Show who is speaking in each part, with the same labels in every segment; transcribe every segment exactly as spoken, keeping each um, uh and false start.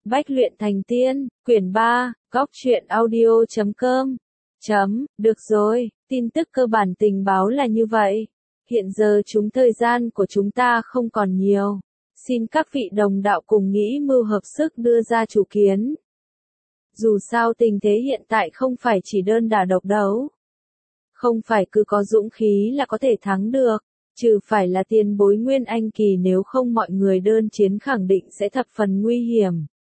Speaker 1: Bách luyện thành tiên, quyển ba, góc truyện audio chấm com. Chấm, được rồi, tin tức cơ bản tình báo là như vậy. Hiện giờ chúng thời gian của chúng ta không còn nhiều. Xin các vị đồng đạo cùng nghĩ mưu hợp sức đưa ra chủ kiến. Dù sao tình thế hiện tại không phải chỉ đơn đả độc đấu. Không phải cứ có dũng khí là có thể thắng được, trừ phải là tiền bối Nguyên Anh kỳ, nếu không mọi người đơn chiến khẳng định sẽ thập phần nguy hiểm.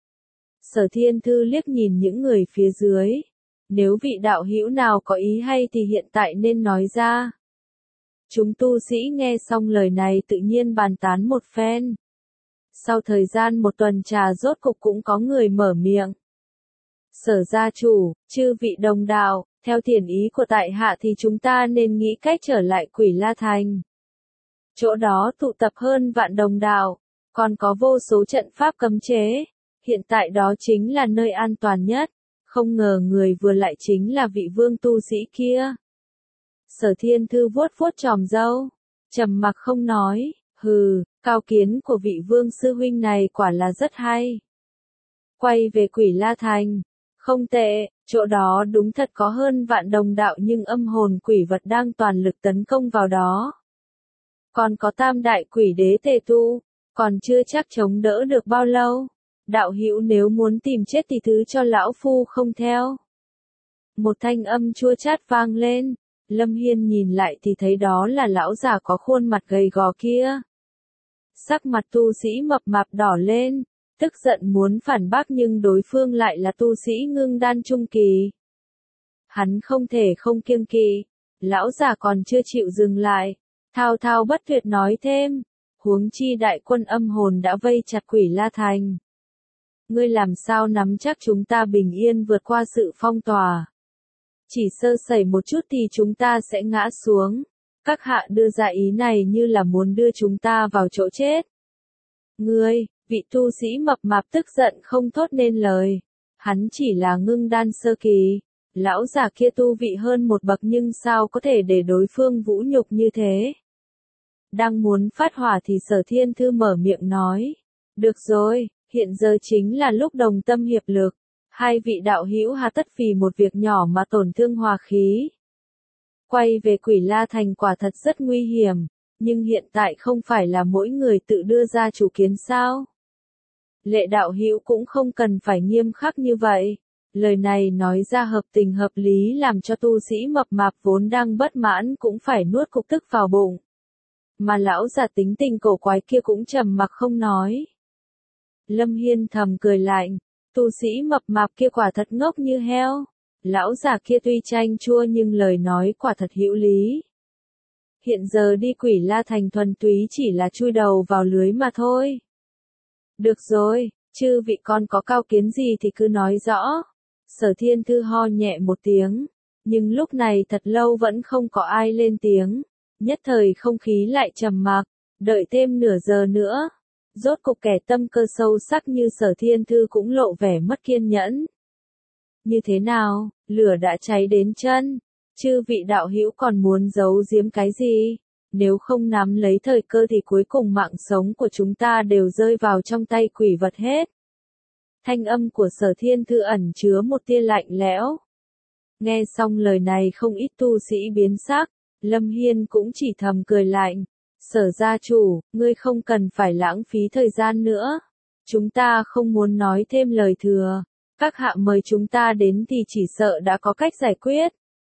Speaker 1: Sở Thiên Thư liếc nhìn những người phía dưới. Nếu vị đạo hữu nào có ý hay thì hiện tại nên nói ra. Chúng tu sĩ nghe xong lời này tự nhiên bàn tán một phen. Sau thời gian một tuần trà rốt cục cũng có người mở miệng. Sở gia chủ, chư vị đồng đạo, theo thiền ý của tại hạ thì chúng ta nên nghĩ cách trở lại Quỷ La Thành. Chỗ đó tụ tập hơn vạn đồng đạo, còn có vô số trận pháp cấm chế. Hiện tại đó chính là nơi an toàn nhất. Không ngờ người vừa lại chính là vị vương tu sĩ kia. Sở Thiên Thư vuốt vuốt chòm râu, trầm mặc không nói. Hừ, cao kiến của vị vương sư huynh này quả là rất hay. Quay về Quỷ La Thành. Không tệ, chỗ đó đúng thật có hơn vạn đồng đạo, nhưng âm hồn quỷ vật đang toàn lực tấn công vào đó. Còn có tam đại quỷ đế tề tu, còn chưa chắc chống đỡ được bao lâu. Đạo hữu nếu muốn tìm chết thì thứ cho lão phu không theo. Một thanh âm chua chát vang lên. Lâm Hiên nhìn lại thì thấy đó là lão già có khuôn mặt gầy gò kia. Sắc mặt tu sĩ mập mạp đỏ lên, tức giận muốn phản bác nhưng đối phương lại là tu sĩ ngưng đan trung kỳ. Hắn không thể không kiêng kỵ. Lão già còn chưa chịu dừng lại, thao thao bất tuyệt nói thêm. Huống chi đại quân âm hồn đã vây chặt Quỷ La Thành. Ngươi làm sao nắm chắc chúng ta bình yên vượt qua sự phong tỏa? Chỉ sơ sẩy một chút thì chúng ta sẽ ngã xuống. Các hạ đưa ra ý này như là muốn đưa chúng ta vào chỗ chết. Ngươi, vị tu sĩ mập mạp tức giận không thốt nên lời. Hắn chỉ là ngưng đan sơ kỳ. Lão già kia tu vị hơn một bậc nhưng sao có thể để đối phương vũ nhục như thế? Đang muốn phát hỏa thì Sở Thiên Thư mở miệng nói. Được rồi, hiện giờ chính là lúc đồng tâm hiệp lực. Hai vị đạo hữu hà tất vì một việc nhỏ mà tổn thương hòa khí. Quay về Quỷ La Thành quả thật rất nguy hiểm, nhưng hiện tại không phải là mỗi người tự đưa ra chủ kiến sao? Lệ đạo hữu cũng không cần phải nghiêm khắc như vậy. Lời này nói ra hợp tình hợp lý làm cho tu sĩ mập mạp vốn đang bất mãn cũng phải nuốt cục tức vào bụng. Mà lão già tính tình cổ quái kia cũng trầm mặc không nói. Lâm Hiên thầm cười lạnh, tu sĩ mập mạp kia quả thật ngốc như heo. Lão già kia tuy chanh chua nhưng lời nói quả thật hữu lý. Hiện giờ đi Quỷ La Thành thuần túy chỉ là chui đầu vào lưới mà thôi. Được rồi, chư vị con có cao kiến gì thì cứ nói rõ. Sở Thiên Thư ho nhẹ một tiếng, nhưng lúc này thật lâu vẫn không có ai lên tiếng. Nhất thời không khí lại trầm mặc, đợi thêm nửa giờ nữa. Rốt cục kẻ tâm cơ sâu sắc như Sở Thiên Thư cũng lộ vẻ mất kiên nhẫn. Như thế nào, lửa đã cháy đến chân, chư vị đạo hữu còn muốn giấu giếm cái gì? Nếu không nắm lấy thời cơ thì cuối cùng mạng sống của chúng ta đều rơi vào trong tay quỷ vật hết. Thanh âm của Sở Thiên Thư ẩn chứa một tia lạnh lẽo. Nghe xong lời này không ít tu sĩ biến sắc, Lâm Hiên cũng chỉ thầm cười lạnh. Sở gia chủ, ngươi không cần phải lãng phí thời gian nữa. Chúng ta không muốn nói thêm lời thừa. Các hạ mời chúng ta đến thì chỉ sợ đã có cách giải quyết.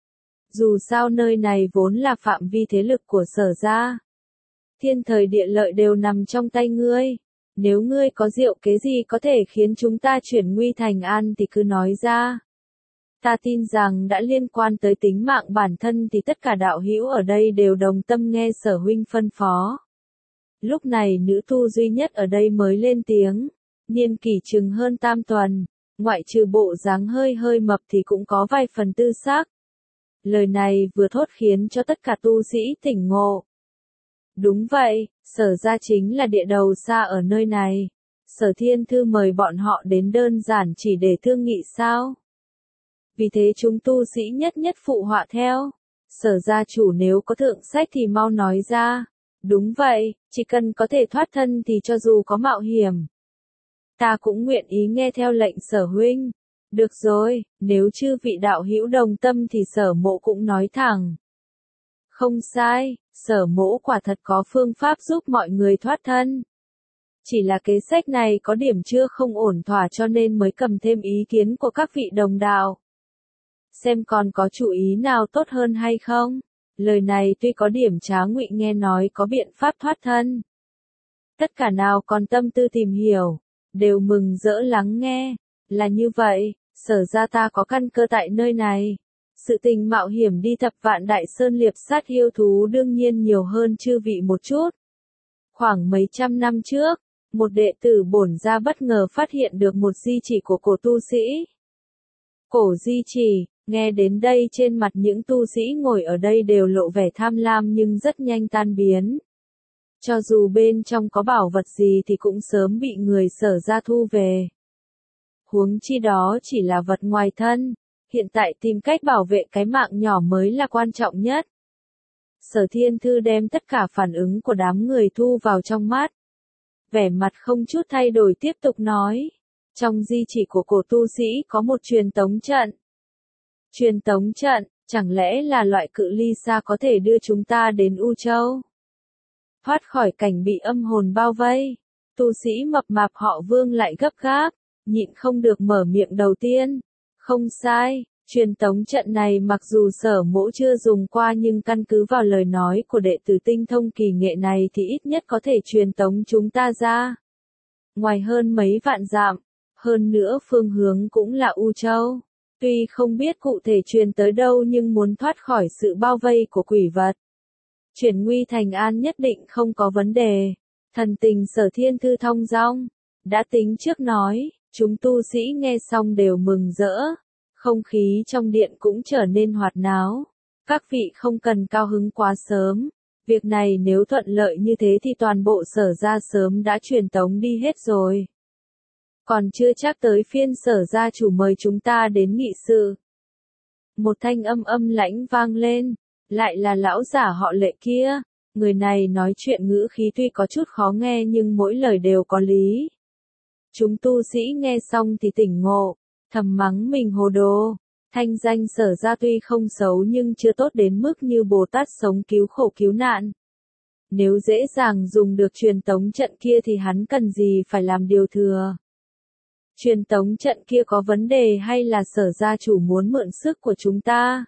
Speaker 1: Dù sao nơi này vốn là phạm vi thế lực của Sở gia. Thiên thời địa lợi đều nằm trong tay ngươi. Nếu ngươi có diệu kế gì có thể khiến chúng ta chuyển nguy thành an thì cứ nói ra. Ta tin rằng đã liên quan tới tính mạng bản thân thì tất cả đạo hữu ở đây đều đồng tâm nghe Sở huynh phân phó. Lúc này nữ tu duy nhất ở đây mới lên tiếng, niên kỷ chừng hơn tam tuần, ngoại trừ bộ dáng hơi hơi mập thì cũng có vài phần tư xác. Lời này vừa thốt khiến cho tất cả tu sĩ tỉnh ngộ. Đúng vậy, Sở gia chính là địa đầu xa ở nơi này. Sở Thiên Thư mời bọn họ đến đơn giản chỉ để thương nghị sao? Vì thế chúng tu sĩ nhất nhất phụ họa theo. Sở gia chủ nếu có thượng sách thì mau nói ra. Đúng vậy, chỉ cần có thể thoát thân thì cho dù có mạo hiểm. Ta cũng nguyện ý nghe theo lệnh Sở huynh. Được rồi, nếu chư vị đạo hữu đồng tâm thì Sở mỗ cũng nói thẳng. Không sai, Sở mỗ quả thật có phương pháp giúp mọi người thoát thân. Chỉ là kế sách này có điểm chưa không ổn thỏa cho nên mới cầm thêm ý kiến của các vị đồng đạo. Xem còn có chủ ý nào tốt hơn hay không? Lời này tuy có điểm trá ngụy nghe nói có biện pháp thoát thân. Tất cả nào còn tâm tư tìm hiểu, đều mừng rỡ lắng nghe. Là như vậy, Sở ra ta có căn cơ tại nơi này. Sự tình mạo hiểm đi thập vạn đại sơn liệp sát yêu thú đương nhiên nhiều hơn chư vị một chút. Khoảng mấy trăm năm trước, một đệ tử bổn gia bất ngờ phát hiện được một di chỉ của cổ tu sĩ. Cổ di chỉ, nghe đến đây trên mặt những tu sĩ ngồi ở đây đều lộ vẻ tham lam nhưng rất nhanh tan biến. Cho dù bên trong có bảo vật gì thì cũng sớm bị người Sở ra thu về. Huống chi đó chỉ là vật ngoài thân, hiện tại tìm cách bảo vệ cái mạng nhỏ mới là quan trọng nhất. Sở Thiên Thư đem tất cả phản ứng của đám người thu vào trong mắt. Vẻ mặt không chút thay đổi tiếp tục nói. Trong di chỉ của cổ tu sĩ có một truyền tống trận. Truyền tống trận, chẳng lẽ là loại cự ly xa có thể đưa chúng ta đến U Châu? Thoát khỏi cảnh bị âm hồn bao vây, tu sĩ mập mạp họ Vương lại gấp gáp, nhịn không được mở miệng đầu tiên. Không sai, truyền tống trận này mặc dù Sở mỗ chưa dùng qua nhưng căn cứ vào lời nói của đệ tử tinh thông kỳ nghệ này thì ít nhất có thể truyền tống chúng ta ra. Ngoài hơn mấy vạn dặm, hơn nữa phương hướng cũng là U Châu. Tuy không biết cụ thể truyền tới đâu nhưng muốn thoát khỏi sự bao vây của quỷ vật, chuyển nguy thành an nhất định không có vấn đề. Thần tình Sở Thiên Thư thong dong, đã tính trước nói, chúng tu sĩ nghe xong đều mừng rỡ. Không khí trong điện cũng trở nên hoạt náo. Các vị không cần cao hứng quá sớm. Việc này nếu thuận lợi như thế thì toàn bộ Sở gia sớm đã truyền tống đi hết rồi. Còn chưa chắc tới phiên Sở gia chủ mời chúng ta đến nghị sự. Một thanh âm âm lãnh vang lên. Lại là lão giả họ Lệ kia. Người này nói chuyện ngữ khí tuy có chút khó nghe nhưng mỗi lời đều có lý. Chúng tu sĩ nghe xong thì tỉnh ngộ. Thầm mắng mình hồ đồ. Thanh danh Sở ra tuy không xấu nhưng chưa tốt đến mức như Bồ Tát sống cứu khổ cứu nạn. Nếu dễ dàng dùng được truyền tống trận kia thì hắn cần gì phải làm điều thừa. Truyền tống trận kia có vấn đề hay là Sở gia chủ muốn mượn sức của chúng ta?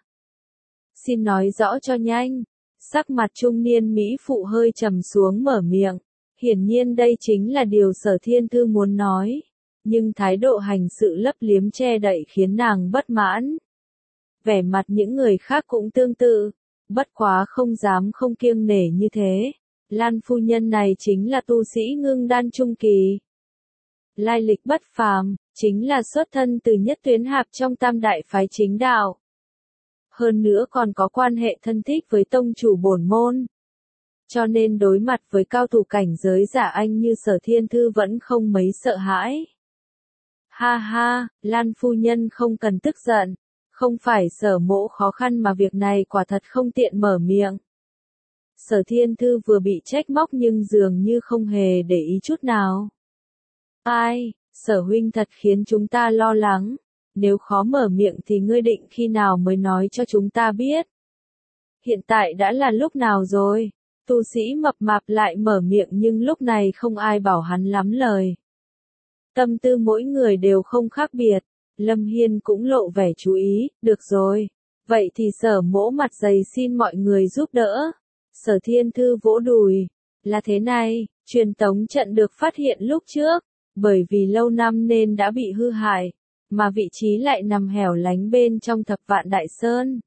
Speaker 1: Xin nói rõ cho nhanh. Sắc mặt trung niên Mỹ phụ hơi trầm xuống mở miệng. Hiển nhiên đây chính là điều Sở Thiên Thư muốn nói. Nhưng thái độ hành sự lấp liếm che đậy khiến nàng bất mãn. Vẻ mặt những người khác cũng tương tự, bất quá không dám không kiêng nể như thế. Lan phu nhân này chính là tu sĩ ngưng đan trung kỳ. Lai lịch bất phàm, chính là xuất thân từ nhất tuyến hạp trong tam đại phái chính đạo. Hơn nữa còn có quan hệ thân thích với tông chủ bổn môn. Cho nên đối mặt với cao thủ cảnh giới giả anh như Sở Thiên Thư vẫn không mấy sợ hãi. Ha ha, Lan phu nhân không cần tức giận. Không phải Sở mỗ khó khăn mà việc này quả thật không tiện mở miệng. Sở Thiên Thư vừa bị trách móc nhưng dường như không hề để ý chút nào. Ai, Sở huynh thật khiến chúng ta lo lắng. Nếu khó mở miệng thì ngươi định khi nào mới nói cho chúng ta biết. Hiện tại đã là lúc nào rồi? Tu sĩ mập mạp lại mở miệng nhưng lúc này không ai bảo hắn lắm lời. Tâm tư mỗi người đều không khác biệt. Lâm Hiên cũng lộ vẻ chú ý, được rồi. Vậy thì Sở mỗ mặt dày xin mọi người giúp đỡ. Sở Thiên Thư vỗ đùi. Là thế này, truyền tống trận được phát hiện lúc trước. Bởi vì lâu năm nên đã bị hư hại. Mà vị trí lại nằm hẻo lánh bên trong thập vạn đại sơn.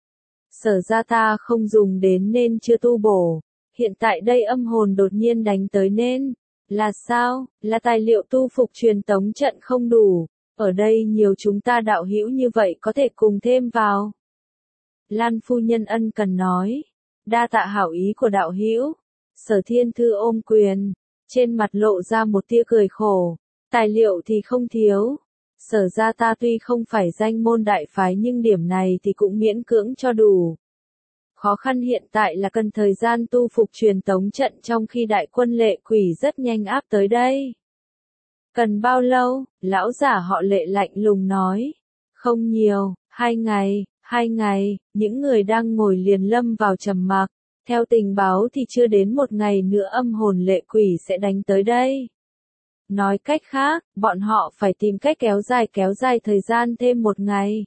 Speaker 1: Sở ra ta không dùng đến nên chưa tu bổ. Hiện tại đây âm hồn đột nhiên đánh tới nên. Là sao? Là tài liệu tu phục truyền tống trận không đủ. Ở đây nhiều chúng ta đạo hữu như vậy có thể cùng thêm vào. Lan phu nhân ân cần nói. Đa tạ hảo ý của đạo hữu. Sở Thiên Thư ôm quyền. Trên mặt lộ ra một tia cười khổ. Tài liệu thì không thiếu. Sở ra ta tuy không phải danh môn đại phái nhưng điểm này thì cũng miễn cưỡng cho đủ. Khó khăn hiện tại là cần thời gian tu phục truyền tống trận trong khi đại quân lệ quỷ rất nhanh áp tới đây. Cần bao lâu? Lão giả họ Lệ lạnh lùng nói. Không nhiều, hai ngày, hai ngày, những người đang ngồi liền lâm vào trầm mặc. Theo tình báo thì chưa đến một ngày nữa âm hồn lệ quỷ sẽ đánh tới đây. Nói cách khác, bọn họ phải tìm cách kéo dài kéo dài thời gian thêm một ngày.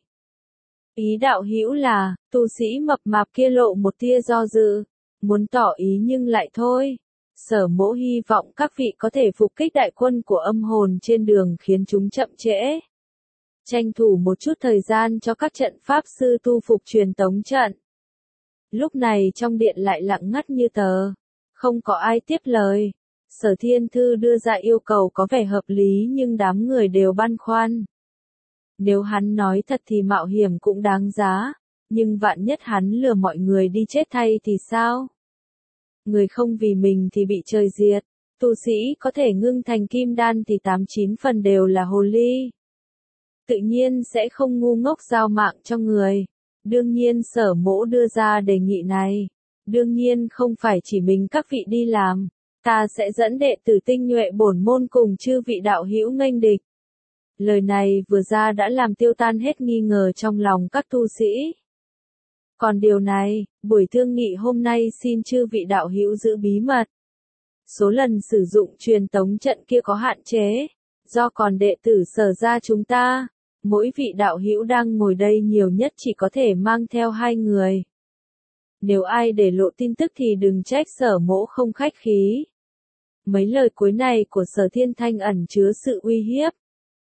Speaker 1: Ý đạo hữu là, tu sĩ mập mạp kia lộ một tia do dự, muốn tỏ ý nhưng lại thôi. Sở Mỗ hy vọng các vị có thể phục kích đại quân của âm hồn trên đường khiến chúng chậm trễ. Tranh thủ một chút thời gian cho các trận pháp sư tu phục truyền tống trận. Lúc này trong điện lại lặng ngắt như tờ, không có ai tiếp lời. Sở Thiên Thư đưa ra yêu cầu có vẻ hợp lý nhưng đám người đều băn khoăn. Nếu hắn nói thật thì mạo hiểm cũng đáng giá, nhưng vạn nhất hắn lừa mọi người đi chết thay thì sao? Người không vì mình thì bị trời diệt, tu sĩ có thể ngưng thành kim đan thì tám chín phần đều là hồ ly. Tự nhiên sẽ không ngu ngốc giao mạng cho người. Đương nhiên Sở Mỗ đưa ra đề nghị này. Đương nhiên không phải chỉ mình các vị đi làm. Ta sẽ dẫn đệ tử tinh nhuệ bổn môn cùng chư vị đạo hữu nghênh địch. Lời này vừa ra đã làm tiêu tan hết nghi ngờ trong lòng các tu sĩ. Còn điều này, buổi thương nghị hôm nay xin chư vị đạo hữu giữ bí mật. Số lần sử dụng truyền tống trận kia có hạn chế. Do còn đệ tử Sở gia chúng ta, mỗi vị đạo hữu đang ngồi đây nhiều nhất chỉ có thể mang theo hai người. Nếu ai để lộ tin tức thì đừng trách Sở Mỗ không khách khí. Mấy lời cuối này của Sở Thiên Thanh ẩn chứa sự uy hiếp.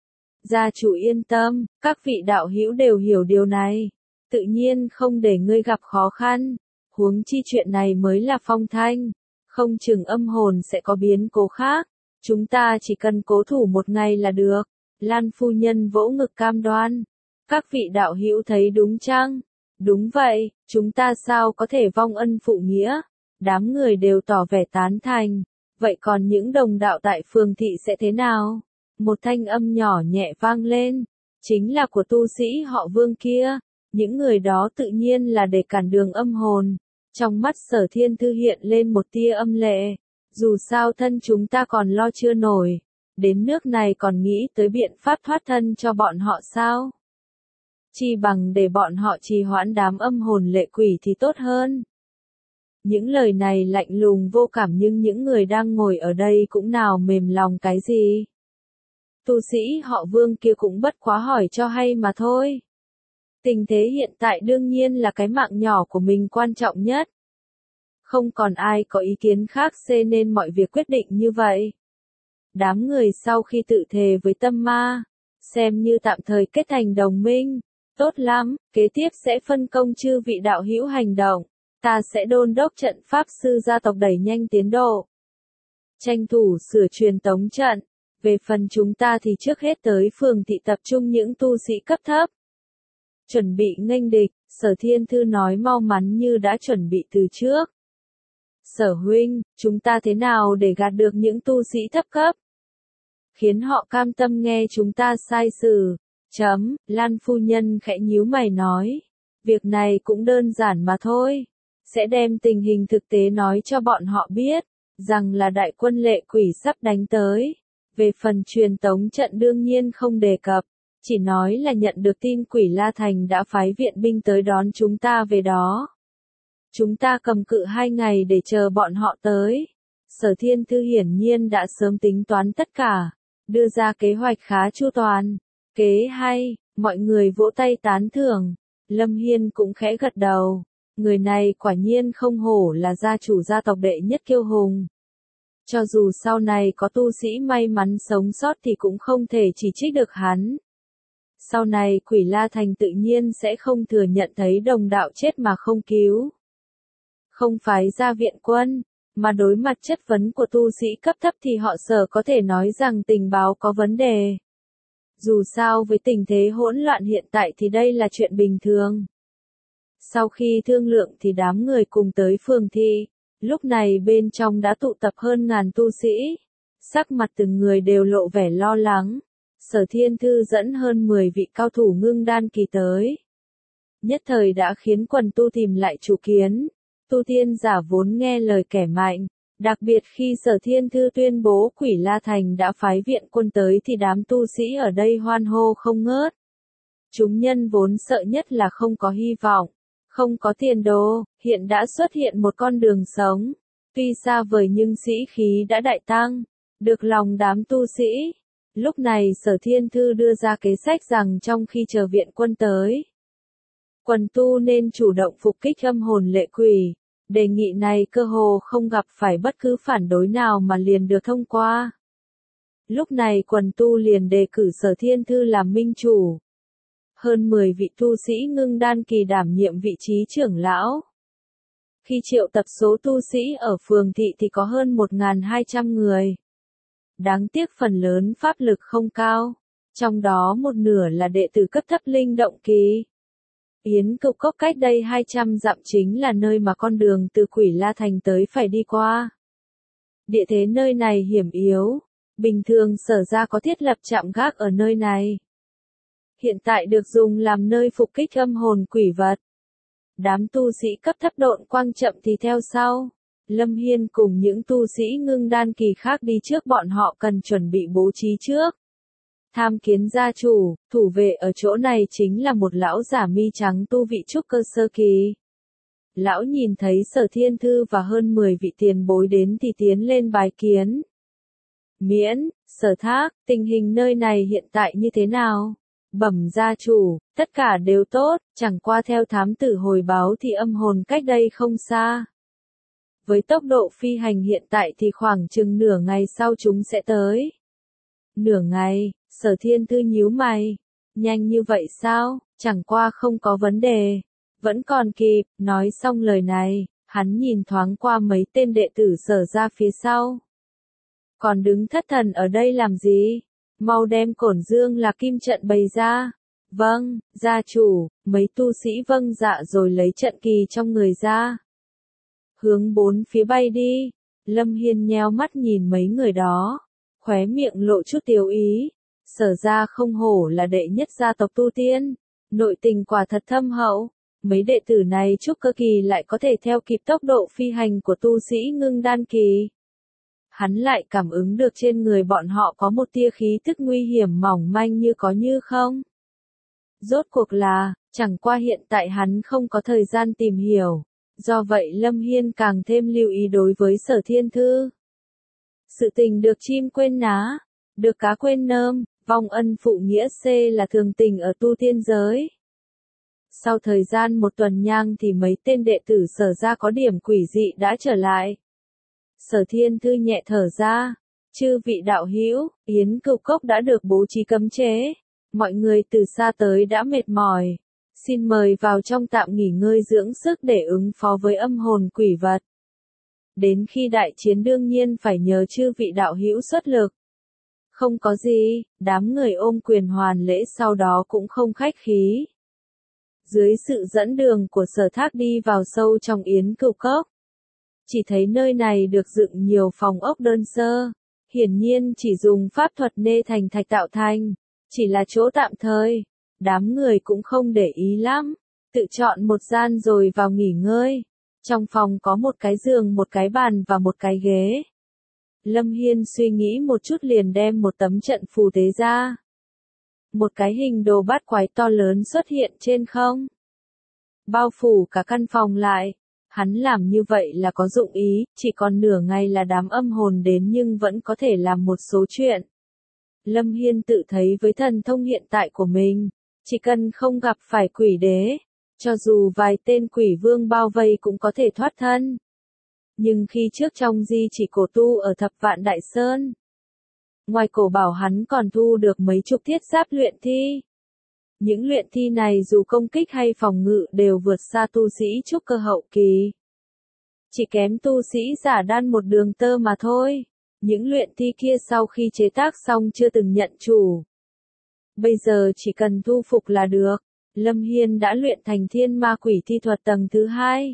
Speaker 1: Gia chủ yên tâm, các vị đạo hữu đều hiểu điều này. Tự nhiên không để ngươi gặp khó khăn. Huống chi chuyện này mới là phong thanh. Không chừng âm hồn sẽ có biến cố khác. Chúng ta chỉ cần cố thủ một ngày là được. Lan phu nhân vỗ ngực cam đoan. Các vị đạo hữu thấy đúng chăng? Đúng vậy, chúng ta sao có thể vong ân phụ nghĩa? Đám người đều tỏ vẻ tán thành. Vậy còn những đồng đạo tại phường thị sẽ thế nào? Một thanh âm nhỏ nhẹ vang lên. Chính là của tu sĩ họ Vương kia. Những người đó tự nhiên là để cản đường âm hồn. Trong mắt Sở Thiên Thư hiện lên một tia âm lệ. Dù sao thân chúng ta còn lo chưa nổi. Đến nước này còn nghĩ tới biện pháp thoát thân cho bọn họ sao? Chi bằng để bọn họ trì hoãn đám âm hồn lệ quỷ thì tốt hơn. Những lời này lạnh lùng vô cảm nhưng những người đang ngồi ở đây cũng nào mềm lòng cái gì. Tu sĩ họ Vương kia cũng bất quá hỏi cho hay mà thôi. Tình thế hiện tại đương nhiên là cái mạng nhỏ của mình quan trọng nhất. Không còn ai có ý kiến khác xê nên mọi việc quyết định như vậy. Đám người sau khi tự thề với tâm ma, xem như tạm thời kết thành đồng minh. Tốt lắm, kế tiếp sẽ phân công chư vị đạo hữu hành động. Ta sẽ đôn đốc trận pháp sư gia tộc đẩy nhanh tiến độ. Tranh thủ sửa truyền tống trận. Về phần chúng ta thì trước hết tới phường thị tập trung những tu sĩ cấp thấp. Chuẩn bị nghênh địch, Sở Thiên Thư nói mau mắn như đã chuẩn bị từ trước. Sở huynh, chúng ta thế nào để gạt được những tu sĩ thấp cấp? Khiến họ cam tâm nghe chúng ta sai sử. Chấm, Lan phu nhân khẽ nhíu mày nói. Việc này cũng đơn giản mà thôi. Sẽ đem tình hình thực tế nói cho bọn họ biết. Rằng là đại quân lệ quỷ sắp đánh tới. Về phần truyền tống trận đương nhiên không đề cập. Chỉ nói là nhận được tin Quỷ La Thành đã phái viện binh tới đón chúng ta về đó. Chúng ta cầm cự hai ngày để chờ bọn họ tới. Sở Thiên Thư hiển nhiên đã sớm tính toán tất cả. Đưa ra kế hoạch khá chu toàn. Kế hay, mọi người vỗ tay tán thưởng. Lâm Hiên cũng khẽ gật đầu. Người này quả nhiên không hổ là gia chủ gia tộc đệ nhất kiêu hùng. Cho dù sau này có tu sĩ may mắn sống sót thì cũng không thể chỉ trích được hắn. Sau này Quỷ La Thành tự nhiên sẽ không thừa nhận thấy đồng đạo chết mà không cứu. Không phái ra viện quân, mà đối mặt chất vấn của tu sĩ cấp thấp thì họ sở có thể nói rằng tình báo có vấn đề. Dù sao với tình thế hỗn loạn hiện tại thì đây là chuyện bình thường. Sau khi thương lượng thì đám người cùng tới phường thị. Lúc này bên trong đã tụ tập hơn ngàn tu sĩ. Sắc mặt từng người đều lộ vẻ lo lắng. Sở Thiên Thư dẫn hơn mười vị cao thủ ngưng đan kỳ tới. Nhất thời đã khiến quần tu tìm lại chủ kiến. Tu tiên giả vốn nghe lời kẻ mạnh. Đặc biệt khi Sở Thiên Thư tuyên bố Quỷ La Thành đã phái viện quân tới thì đám tu sĩ ở đây hoan hô không ngớt. Chúng nhân vốn sợ nhất là không có hy vọng, không có tiền đồ, hiện đã xuất hiện một con đường sống. Tuy xa vời nhưng sĩ khí đã đại tăng, được lòng đám tu sĩ. Lúc này Sở Thiên Thư đưa ra kế sách rằng trong khi chờ viện quân tới, quần tu nên chủ động phục kích âm hồn lệ quỷ. Đề nghị này cơ hồ không gặp phải bất cứ phản đối nào mà liền được thông qua. Lúc này quần tu liền đề cử Sở Thiên Thư làm minh chủ. Hơn mười vị tu sĩ ngưng đan kỳ đảm nhiệm vị trí trưởng lão. Khi triệu tập số tu sĩ ở phường thị thì có hơn một nghìn hai trăm người. Đáng tiếc phần lớn pháp lực không cao, trong đó một nửa là đệ tử cấp thấp linh động kỳ. Yến Cựu Cốc cách đây hai trăm dặm chính là nơi mà con đường từ Quỷ La Thành tới phải đi qua. Địa thế nơi này hiểm yếu, bình thường Sở ra có thiết lập trạm gác ở nơi này. Hiện tại được dùng làm nơi phục kích âm hồn quỷ vật. Đám tu sĩ cấp thấp độn quang chậm thì theo sau. Lâm Hiên cùng những tu sĩ ngưng đan kỳ khác đi trước, bọn họ cần chuẩn bị bố trí trước. Tham kiến gia chủ, thủ vệ ở chỗ này chính là một lão giả mi trắng tu vị trúc cơ sơ kỳ. Lão nhìn thấy Sở Thiên Thư và hơn mười vị tiền bối đến thì tiến lên bái kiến. Miễn, Sở Thác, tình hình nơi này hiện tại như thế nào? Bẩm gia chủ, tất cả đều tốt, chẳng qua theo thám tử hồi báo thì âm hồn cách đây không xa. Với tốc độ phi hành hiện tại thì khoảng chừng nửa ngày sau chúng sẽ tới. Nửa ngày, Sở Thiên Thư nhíu mày. Nhanh như vậy sao? Chẳng qua không có vấn đề. Vẫn còn kịp. Nói xong lời này, hắn nhìn thoáng qua mấy tên đệ tử Sở ra phía sau. Còn đứng thất thần ở đây làm gì? Mau đem Cổn Dương là kim trận bày ra. Vâng, gia chủ. Mấy tu sĩ vâng dạ rồi lấy trận kỳ trong người ra. Hướng bốn phía bay đi. Lâm Hiên nheo mắt nhìn mấy người đó. Khóe miệng lộ chút tiêu ý. Sở ra không hổ là đệ nhất gia tộc tu tiên. Nội tình quả thật thâm hậu. Mấy đệ tử này trúc cơ kỳ lại có thể theo kịp tốc độ phi hành của tu sĩ ngưng đan kỳ. Hắn lại cảm ứng được trên người bọn họ có một tia khí tức nguy hiểm mỏng manh như có như không. Rốt cuộc là, chẳng qua hiện tại hắn không có thời gian tìm hiểu. Do vậy Lâm Hiên càng thêm lưu ý đối với Sở Thiên Thư. Sự tình được chim quên ná, được cá quên nơm, vong ân phụ nghĩa C là thường tình ở tu tiên giới. Sau thời gian một tuần nhang thì mấy tên đệ tử Sở ra có điểm quỷ dị đã trở lại. Sở Thiên Thư nhẹ thở ra, chư vị đạo hữu, Yến Cựu Cốc đã được bố trí cấm chế. Mọi người từ xa tới đã mệt mỏi. Xin mời vào trong tạm nghỉ ngơi dưỡng sức để ứng phó với âm hồn quỷ vật. Đến khi đại chiến đương nhiên phải nhờ chư vị đạo hữu xuất lực. Không có gì, đám người ôm quyền hoàn lễ sau đó cũng không khách khí. Dưới sự dẫn đường của Sở Thác đi vào sâu trong Yến Cựu Cốc. Chỉ thấy nơi này được dựng nhiều phòng ốc đơn sơ. Hiển nhiên chỉ dùng pháp thuật nê thành thạch tạo thành. Chỉ là chỗ tạm thời. Đám người cũng không để ý lắm. Tự chọn một gian rồi vào nghỉ ngơi. Trong phòng có một cái giường, một cái bàn và một cái ghế. Lâm Hiên suy nghĩ một chút liền đem một tấm trận phù tế ra. Một cái hình đồ bát quái to lớn xuất hiện trên không. Bao phủ cả căn phòng lại. Hắn làm như vậy là có dụng ý, chỉ còn nửa ngày là đám âm hồn đến nhưng vẫn có thể làm một số chuyện. Lâm Hiên tự thấy với thần thông hiện tại của mình, chỉ cần không gặp phải quỷ đế, cho dù vài tên quỷ vương bao vây cũng có thể thoát thân. Nhưng khi trước trong di chỉ cổ tu ở Thập Vạn Đại Sơn, ngoài cổ bảo hắn còn thu được mấy chục thiết giáp luyện thi. Những luyện thi này dù công kích hay phòng ngự đều vượt xa tu sĩ trúc cơ hậu kỳ. Chỉ kém tu sĩ giả đan một đường tơ mà thôi. Những luyện thi kia sau khi chế tác xong chưa từng nhận chủ. Bây giờ chỉ cần thu phục là được. Lâm Hiên đã luyện thành thiên ma quỷ thi thuật tầng thứ hai.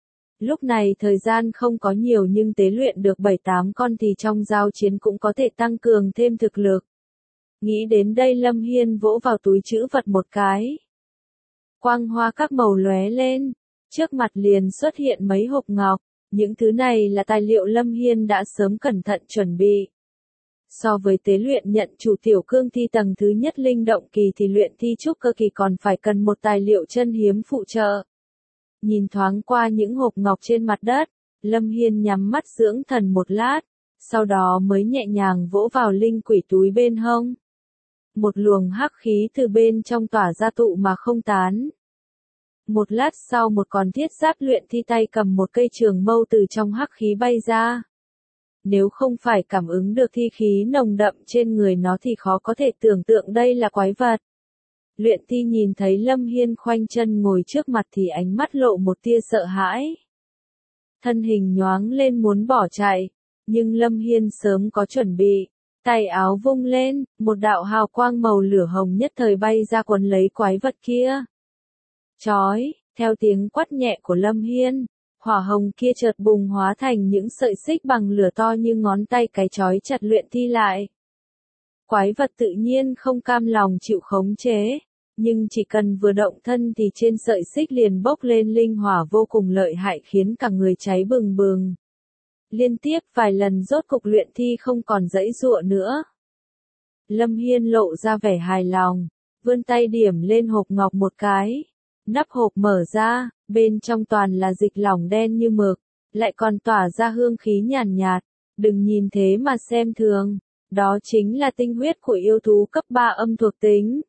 Speaker 1: Lúc này thời gian không có nhiều nhưng tế luyện được bảy tám con thì trong giao chiến cũng có thể tăng cường thêm thực lực. Nghĩ đến đây Lâm Hiên vỗ vào túi trữ vật một cái. Quang hoa các màu lóe lên, trước mặt liền xuất hiện mấy hộp ngọc. Những thứ này là tài liệu Lâm Hiên đã sớm cẩn thận chuẩn bị. So với tế luyện nhận chủ tiểu cương thi tầng thứ nhất linh động kỳ thì luyện thi trúc cơ kỳ còn phải cần một tài liệu chân hiếm phụ trợ. Nhìn thoáng qua những hộp ngọc trên mặt đất, Lâm Hiên nhắm mắt dưỡng thần một lát, sau đó mới nhẹ nhàng vỗ vào linh quỷ túi bên hông. Một luồng hắc khí từ bên trong tỏa ra tụ mà không tán. Một lát sau một con thiết giáp luyện thi tay cầm một cây trường mâu từ trong hắc khí bay ra. Nếu không phải cảm ứng được thi khí nồng đậm trên người nó thì khó có thể tưởng tượng đây là quái vật. Luyện thi nhìn thấy Lâm Hiên khoanh chân ngồi trước mặt thì ánh mắt lộ một tia sợ hãi. Thân hình nhoáng lên muốn bỏ chạy, nhưng Lâm Hiên sớm có chuẩn bị. Tay áo vung lên, một đạo hào quang màu lửa hồng nhất thời bay ra quấn lấy quái vật kia. Chói, theo tiếng quát nhẹ của Lâm Hiên, hỏa hồng kia chợt bùng hóa thành những sợi xích bằng lửa to như ngón tay cái chói chặt luyện thi lại. Quái vật tự nhiên không cam lòng chịu khống chế, nhưng chỉ cần vừa động thân thì trên sợi xích liền bốc lên linh hỏa vô cùng lợi hại khiến cả người cháy bừng bừng. Liên tiếp vài lần rốt cục luyện thi không còn giãy giụa nữa. Lâm Hiên lộ ra vẻ hài lòng, vươn tay điểm lên hộp ngọc một cái. Nắp hộp mở ra, bên trong toàn là dịch lỏng đen như mực, lại còn tỏa ra hương khí nhàn nhạt, nhạt. Đừng nhìn thế mà xem thường, đó chính là tinh huyết của yêu thú cấp ba âm thuộc tính.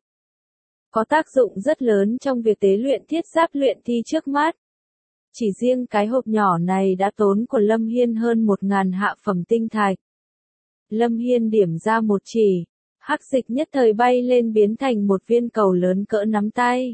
Speaker 1: Có tác dụng rất lớn trong việc tế luyện thiết giáp luyện thi trước mắt. Chỉ riêng cái hộp nhỏ này đã tốn của Lâm Hiên hơn một ngàn hạ phẩm tinh thạch. Lâm Hiên điểm ra một chỉ, hắc dịch nhất thời bay lên biến thành một viên cầu lớn cỡ nắm tay.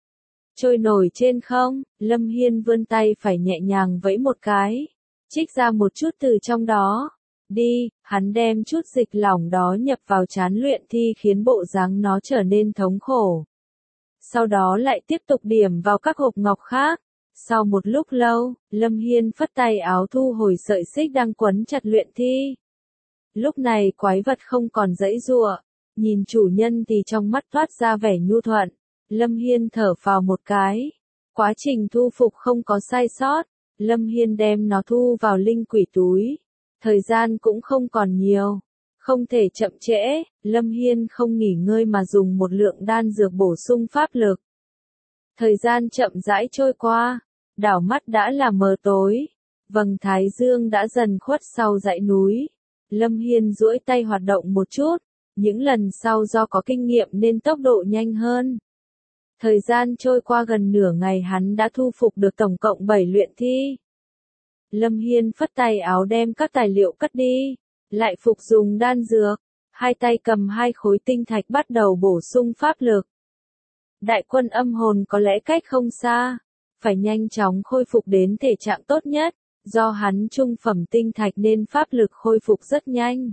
Speaker 1: Trôi nổi trên không, Lâm Hiên vươn tay phải nhẹ nhàng vẫy một cái, trích ra một chút từ trong đó. Đi, hắn đem chút dịch lỏng đó nhập vào trán luyện thi khiến bộ dáng nó trở nên thống khổ. Sau đó lại tiếp tục điểm vào các hộp ngọc khác. Sau một lúc lâu, Lâm Hiên phất tay áo thu hồi sợi xích đang quấn chặt luyện thi. Lúc này quái vật không còn giãy giụa, nhìn chủ nhân thì trong mắt thoát ra vẻ nhu thuận. Lâm Hiên thở phào một cái. Quá trình thu phục không có sai sót, Lâm Hiên đem nó thu vào linh quỷ túi. Thời gian cũng không còn nhiều. Không thể chậm trễ, Lâm Hiên không nghỉ ngơi mà dùng một lượng đan dược bổ sung pháp lực. Thời gian chậm rãi trôi qua, đảo mắt đã là mờ tối. Vầng thái dương đã dần khuất sau dãy núi. Lâm Hiên duỗi tay hoạt động một chút, những lần sau do có kinh nghiệm nên tốc độ nhanh hơn. Thời gian trôi qua gần nửa ngày hắn đã thu phục được tổng cộng bảy luyện thi. Lâm Hiên phất tay áo đem các tài liệu cất đi, lại phục dùng đan dược, hai tay cầm hai khối tinh thạch bắt đầu bổ sung pháp lực. Đại quân âm hồn có lẽ cách không xa, phải nhanh chóng khôi phục đến thể trạng tốt nhất, do hắn trung phẩm tinh thạch nên pháp lực khôi phục rất nhanh.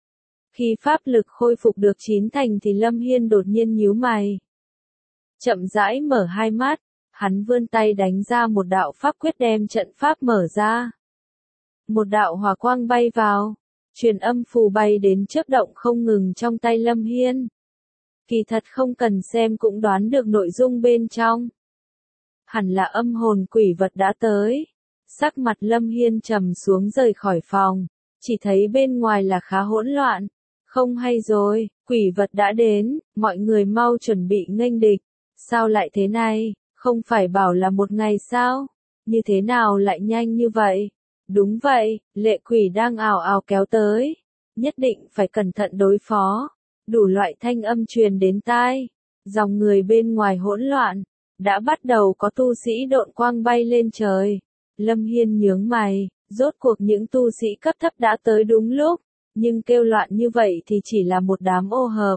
Speaker 1: Khi pháp lực khôi phục được chín thành thì Lâm Hiên đột nhiên nhíu mày. Chậm rãi mở hai mắt, hắn vươn tay đánh ra một đạo pháp quyết đem trận pháp mở ra. Một đạo hỏa quang bay vào, truyền âm phù bay đến chớp động không ngừng trong tay Lâm Hiên. Kỳ thật không cần xem cũng đoán được nội dung bên trong. Hẳn là âm hồn quỷ vật đã tới. Sắc mặt Lâm Hiên trầm xuống rời khỏi phòng, chỉ thấy bên ngoài là khá hỗn loạn. Không hay rồi, quỷ vật đã đến, mọi người mau chuẩn bị nghênh địch. Sao lại thế này, không phải bảo là một ngày sao? Như thế nào lại nhanh như vậy? Đúng vậy, lệ quỷ đang ào ào kéo tới. Nhất định phải cẩn thận đối phó. Đủ loại thanh âm truyền đến tai. Dòng người bên ngoài hỗn loạn. Đã bắt đầu có tu sĩ độn quang bay lên trời. Lâm Hiên nhướng mày, rốt cuộc những tu sĩ cấp thấp đã tới đúng lúc. Nhưng kêu loạn như vậy thì chỉ là một đám ô hợp.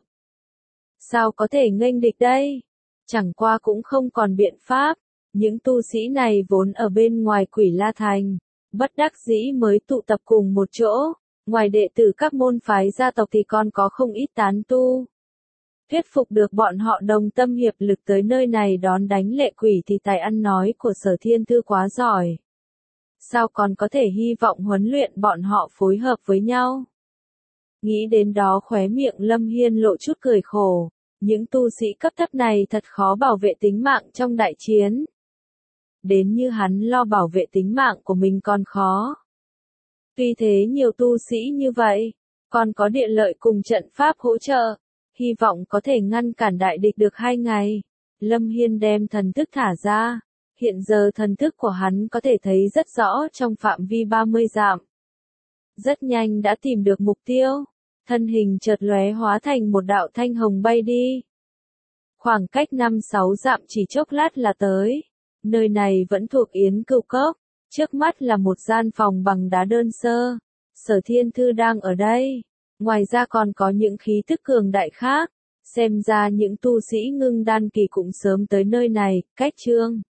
Speaker 1: Sao có thể nghênh địch đây? Chẳng qua cũng không còn biện pháp. Những tu sĩ này vốn ở bên ngoài Quỷ La Thành. Bất đắc dĩ mới tụ tập cùng một chỗ. Ngoài đệ tử các môn phái gia tộc thì còn có không ít tán tu. Thuyết phục được bọn họ đồng tâm hiệp lực tới nơi này đón đánh lệ quỷ thì tài ăn nói của Sở Thiên Thư quá giỏi. Sao còn có thể hy vọng huấn luyện bọn họ phối hợp với nhau? Nghĩ đến đó khóe miệng Lâm Hiên lộ chút cười khổ. Những tu sĩ cấp thấp này thật khó bảo vệ tính mạng trong đại chiến. đến như hắn lo bảo vệ tính mạng của mình còn khó. Tuy thế nhiều tu sĩ như vậy, còn có địa lợi cùng trận pháp hỗ trợ, hy vọng có thể ngăn cản đại địch được hai ngày. Lâm Hiên đem thần thức thả ra, hiện giờ thần thức của hắn có thể thấy rất rõ trong phạm vi ba mươi dặm. Rất nhanh đã tìm được mục tiêu, thân hình chợt lóe hóa thành một đạo thanh hồng bay đi. Khoảng cách năm sáu dặm chỉ chốc lát là tới. Nơi này vẫn thuộc Yến Cửu Cốc, trước mắt là một gian phòng bằng đá đơn sơ. Sở Thiên Thư đang ở đây, ngoài ra còn có những khí tức cường đại khác. Xem ra những tu sĩ ngưng đan kỳ cũng sớm tới nơi này, cách Trương